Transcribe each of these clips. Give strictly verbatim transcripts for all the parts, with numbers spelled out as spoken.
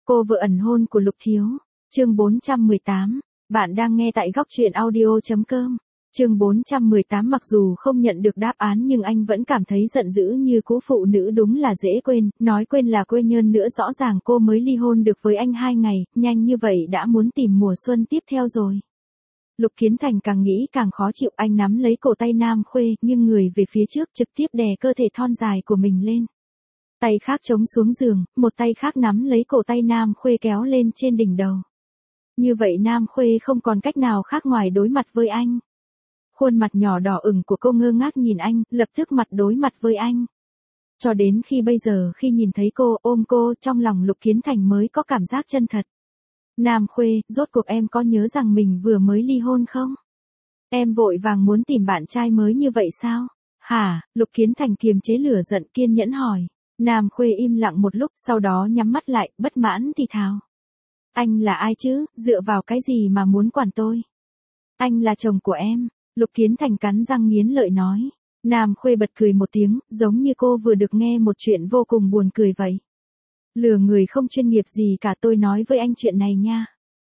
Cô vợ ẩn hôn của Lục Thiếu. Chương bốn trăm mười tám. Bạn đang nghe tại góc truyện audio chấm com. Chương bốn trăm mười tám. Mặc dù không nhận được đáp án nhưng anh vẫn cảm thấy giận dữ như cũ, phụ nữ đúng là dễ quên, nói quên là quên, nhân nữa rõ ràng cô mới ly hôn được với anh hai ngày, nhanh như vậy đã muốn tìm mùa xuân tiếp theo rồi. Lục Kiến Thành càng nghĩ càng khó chịu, anh nắm lấy cổ tay Nam Khuê, nghiêng người về phía trước, trực tiếp đè cơ thể thon dài của mình lên. Tay khác chống xuống giường, một tay khác nắm lấy cổ tay Nam Khuê kéo lên trên đỉnh đầu. Như vậy Nam Khuê không còn cách nào khác ngoài đối mặt với anh. Khuôn mặt nhỏ đỏ ửng của cô ngơ ngác nhìn anh, lập tức mặt đối mặt với anh. Cho đến khi bây giờ, khi nhìn thấy cô, ôm cô, trong lòng Lục Kiến Thành mới có cảm giác chân thật. Nam Khuê, rốt cuộc em có nhớ rằng mình vừa mới ly hôn không? Em vội vàng muốn tìm bạn trai mới như vậy sao? Hả? Lục Kiến Thành kiềm chế lửa giận, kiên nhẫn hỏi. Nam Khuê im lặng một lúc, sau đó nhắm mắt lại, bất mãn thì thào. Anh là ai chứ, dựa vào cái gì mà muốn quản tôi? Anh là chồng của em. Lục Kiến Thành cắn răng nghiến lợi nói. Nam Khuê bật cười một tiếng, giống như cô vừa được nghe một chuyện vô cùng buồn cười vậy. Lừa người không chuyên nghiệp gì cả, tôi nói với anh chuyện này nha.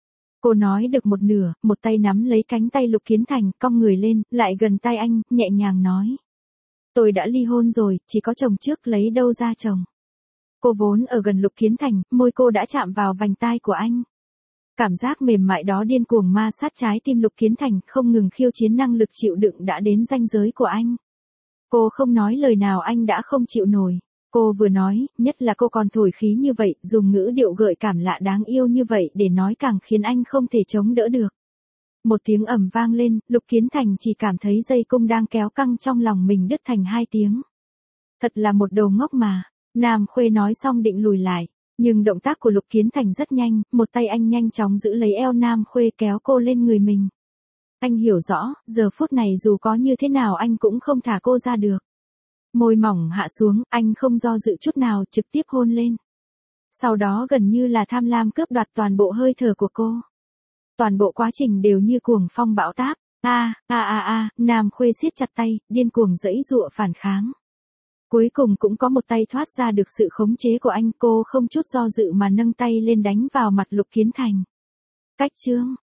Cô nói được một nửa, một tay nắm lấy cánh tay Lục Kiến Thành, cong người lên, lại gần tai anh, nhẹ nhàng nói. Tôi đã ly hôn rồi, chỉ có chồng trước, lấy đâu ra chồng. Cô vốn ở gần Lục Kiến Thành, môi cô đã chạm vào vành tai của anh. Cảm giác mềm mại đó điên cuồng ma sát trái tim Lục Kiến Thành, không ngừng khiêu chiến năng lực chịu đựng đã đến ranh giới của anh. Cô không nói lời nào anh đã không chịu nổi. Cô vừa nói, nhất là cô còn thổi khí như vậy, dùng ngữ điệu gợi cảm lạ đáng yêu như vậy để nói càng khiến anh không thể chống đỡ được. Một tiếng ầm vang lên, Lục Kiến Thành chỉ cảm thấy dây cung đang kéo căng trong lòng mình đứt thành hai tiếng. Thật là một đồ ngốc mà. Nam Khuê nói xong định lùi lại, nhưng động tác của Lục Kiến Thành rất nhanh, một tay anh nhanh chóng giữ lấy eo Nam Khuê kéo cô lên người mình. Anh hiểu rõ, giờ phút này dù có như thế nào anh cũng không thả cô ra được. Môi mỏng hạ xuống, anh không do dự chút nào, trực tiếp hôn lên. Sau đó gần như là tham lam cướp đoạt toàn bộ hơi thở của cô. Toàn bộ quá trình đều như cuồng phong bão táp. A, a a a, Nam Khuê siết chặt tay, điên cuồng giãy giụa phản kháng. Cuối cùng cũng có một tay thoát ra được sự khống chế của anh, cô không chút do dự mà nâng tay lên đánh vào mặt Lục Kiến Thành. Cách chương.